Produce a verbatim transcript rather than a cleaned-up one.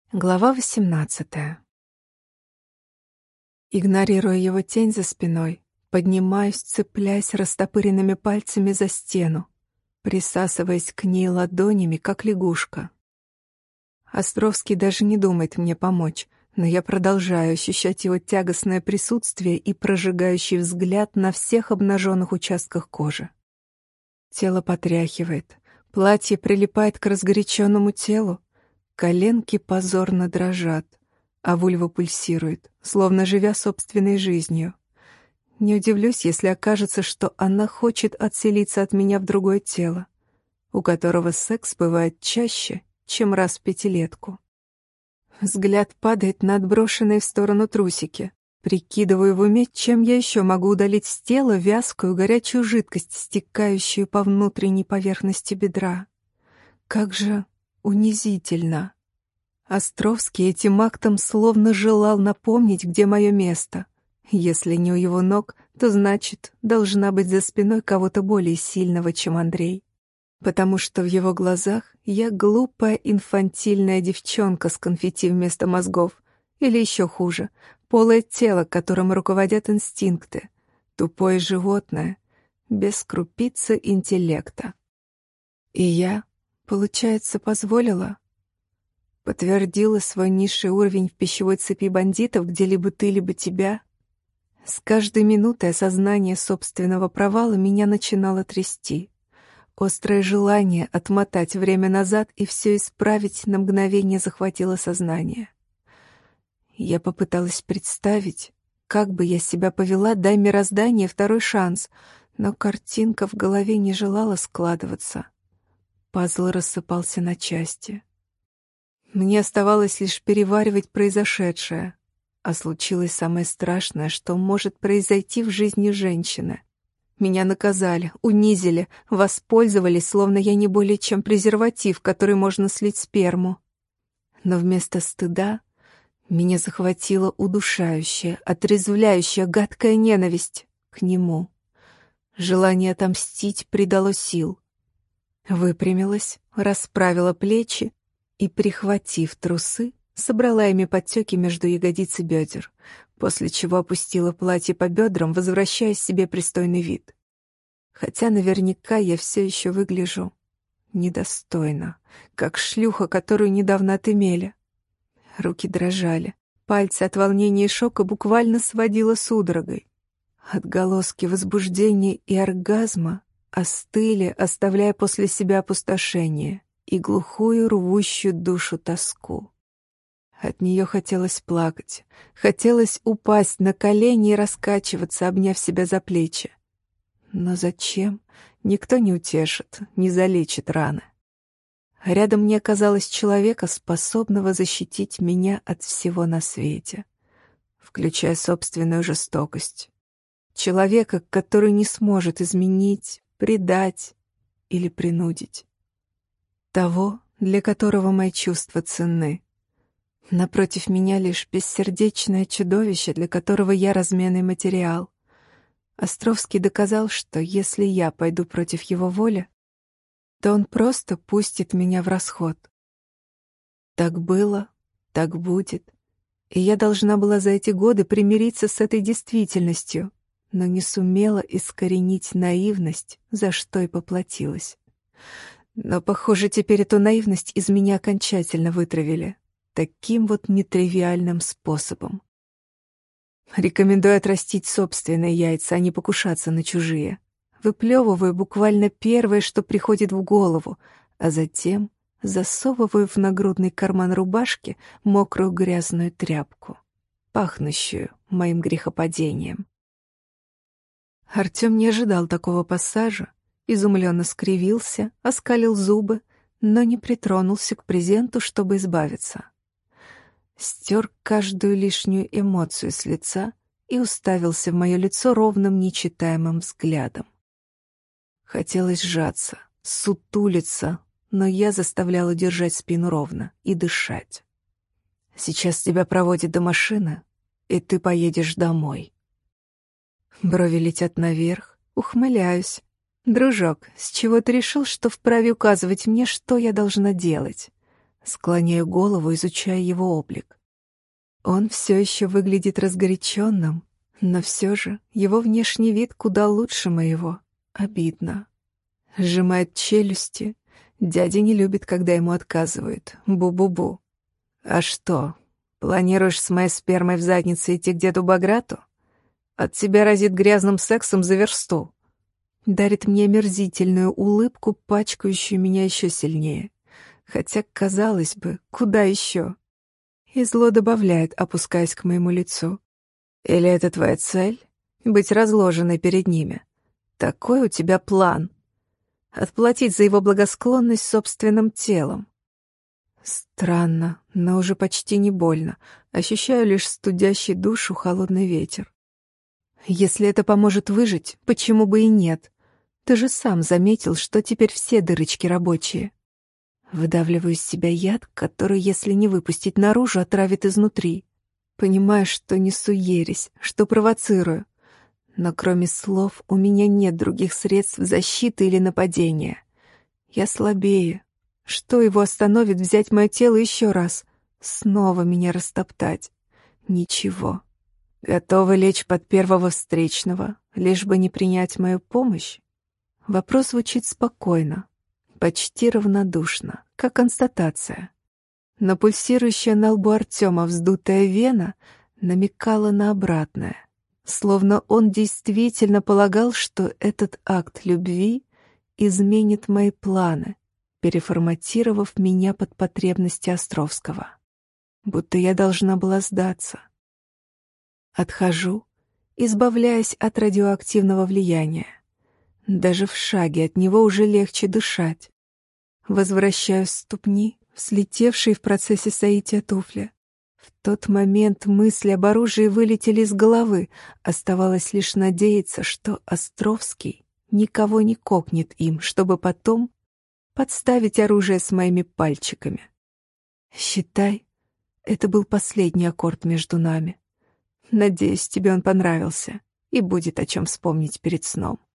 Глава восемнадцатая. Игнорируя его тень за спиной, поднимаюсь, цепляясь растопыренными пальцами за стену, присасываясь к ней ладонями, как лягушка. Островский даже не думает мне помочь, но я продолжаю ощущать его тягостное присутствие и прожигающий взгляд на всех обнаженных участках кожи. Тело потряхивает, платье прилипает к разгоряченному телу, коленки позорно дрожат, а вульва пульсирует, словно живя собственной жизнью. Не удивлюсь, если окажется, что она хочет отселиться от меня в другое тело, у которого секс бывает чаще, чем раз в пятилетку. Взгляд падает на отброшенные в сторону трусики. Прикидываю в уме, чем я еще могу удалить с тела вязкую горячую жидкость, стекающую по внутренней поверхности бедра. Как же унизительно. Островский этим актом словно желал напомнить, где мое место. Если не у его ног, то значит, должна быть за спиной кого-то более сильного, чем Андрей. Потому что в его глазах я глупая инфантильная девчонка с конфетти вместо мозгов. Или еще хуже, полое тело, которым руководят инстинкты. Тупое животное, без крупицы интеллекта. И я, получается, позволила? Подтвердила свой низший уровень в пищевой цепи бандитов, где либо ты, либо тебя. С каждой минутой осознание собственного провала меня начинало трясти. Острое желание отмотать время назад и все исправить на мгновение захватило сознание. Я попыталась представить, как бы я себя повела, дай мироздание второй шанс, но картинка в голове не желала складываться. Пазл рассыпался на части. Мне оставалось лишь переваривать произошедшее, а случилось самое страшное, что может произойти в жизни женщины. Меня наказали, унизили, воспользовались, словно я не более чем презерватив, который можно слить сперму. Но вместо стыда меня захватила удушающая, отрезвляющая, гадкая ненависть к нему. Желание отомстить придало сил. Выпрямилась, расправила плечи и, прихватив трусы, собрала ими подтеки между ягодиц и бедер, после чего опустила платье по бедрам, возвращая себе пристойный вид. Хотя наверняка я все еще выгляжу недостойно, как шлюха, которую недавно отымели. Руки дрожали, пальцы от волнения и шока буквально сводило судорогой. Отголоски возбуждения и оргазма остыли, оставляя после себя опустошение и глухую рвущую душу тоску. От нее хотелось плакать, хотелось упасть на колени и раскачиваться, обняв себя за плечи. Но зачем? Никто не утешит, не залечит раны. Рядом не оказалось человека, способного защитить меня от всего на свете, включая собственную жестокость. Человека, который не сможет изменить, предать или принудить. Того, для которого мои чувства ценны. Напротив меня лишь бессердечное чудовище, для которого я разменный материал. Островский доказал, что если я пойду против его воли, то он просто пустит меня в расход. Так было, так будет, и я должна была за эти годы примириться с этой действительностью, но не сумела искоренить наивность, за что и поплатилась. Но, похоже, теперь эту наивность из меня окончательно вытравили, таким вот нетривиальным способом. Рекомендую отрастить собственные яйца, а не покушаться на чужие. Выплевываю буквально первое, что приходит в голову, а затем засовываю в нагрудный карман рубашки мокрую грязную тряпку, пахнущую моим грехопадением. Артем не ожидал такого пассажа, изумленно скривился, оскалил зубы, но не притронулся к презенту, чтобы избавиться. Стер каждую лишнюю эмоцию с лица и уставился в мое лицо ровным, нечитаемым взглядом. Хотелось сжаться, сутулиться, но я заставляла держать спину ровно и дышать. «Сейчас тебя проводят до машины, и ты поедешь домой». Брови летят наверх, ухмыляюсь. «Дружок, с чего ты решил, что вправе указывать мне, что я должна делать? Склоняю голову, изучая его облик. Он все еще выглядит разгоряченным, но все же его внешний вид куда лучше моего. Обидно. Сжимает челюсти. Дядя не любит, когда ему отказывают. Бу-бу-бу. А что, планируешь с моей спермой в заднице идти к деду Баграту? От тебя разит грязным сексом за версту. Дарит мне омерзительную улыбку, пачкающую меня еще сильнее. Хотя, казалось бы, куда еще? И зло добавляет, опускаясь к моему лицу. Или это твоя цель? Быть разложенной перед ними. Такой у тебя план. Отплатить за его благосклонность собственным телом. Странно, но уже почти не больно. Ощущаю лишь студящий душу холодный ветер. Если это поможет выжить, почему бы и нет? Ты же сам заметил, что теперь все дырочки рабочие. Выдавливаю из себя яд, который, если не выпустить наружу, отравит изнутри. Понимаю, что несу ересь, что провоцирую. Но кроме слов у меня нет других средств защиты или нападения. Я слабее. Что его остановит взять мое тело еще раз? Снова меня растоптать? Ничего. Готова лечь под первого встречного, лишь бы не принять мою помощь? Вопрос звучит спокойно, почти равнодушно, как констатация. Но пульсирующая на лбу Артема вздутая вена намекала на обратное. Словно он действительно полагал, что этот акт любви изменит мои планы, переформатировав меня под потребности Островского. Будто я должна была сдаться. Отхожу, избавляясь от радиоактивного влияния. Даже в шаге от него уже легче дышать. Возвращаю ступни, слетевшие в процессе соития туфли. В тот момент мысли об оружии вылетели из головы. Оставалось лишь надеяться, что Островский никого не кокнет им, чтобы потом подставить оружие с моими пальчиками. Считай, это был последний аккорд между нами. Надеюсь, тебе он понравился и будет о чем вспомнить перед сном.